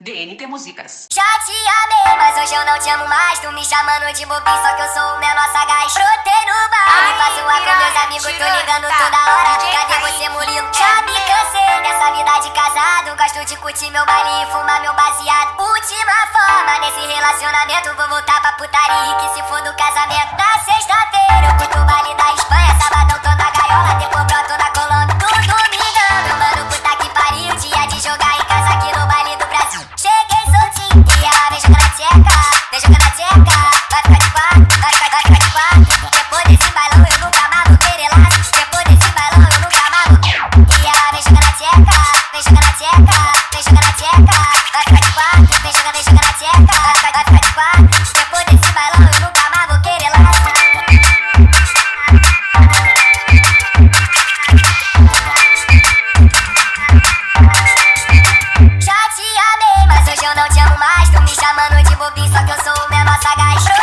DNT Músicas. Já te amei, mas hoje eu não te amo mais. Tu me chamando de bobinho, só que eu sou o menor sagaz. Brotei no bar, me faço ar com meus amigos, tô ligando toda hora. Cadê você, Murilo? Já me cansei dessa vida de casado. Gosto de curtir meu baile e fumar meu baseado. Última forma nesse relacionamento, vou voltar pra putaria e que se for do casamento. Na sexta-feira eu curto o baile da Espanha. Sabadão tô na gaiola, depois broto na Colômbia. No domingão, meu mano, puta que pariu. Dia de jogar em casa aqui no baile do Brasil. Cheguei soltinho e ela vem jogando a tcheca. Vem jogando a tcheca, vai ficar de quatro, vai ficar de quatro. Depois desse bailão eu nunca mais vou querer laço. Depois desse bailão eu nunca mais vou. E ela vem jogando a tcheca, vem jogando a tcheca, vem jogando a tcheca, vai ficar de quatro. Vem jogando a tcheca, vai ficar de quatro. Depois desse bailão eu nunca mais vou querer laço. Já te amei, mas hoje eu não te amo mais. Tu me chamando de bobinho, só que eu sou o menor sagaz.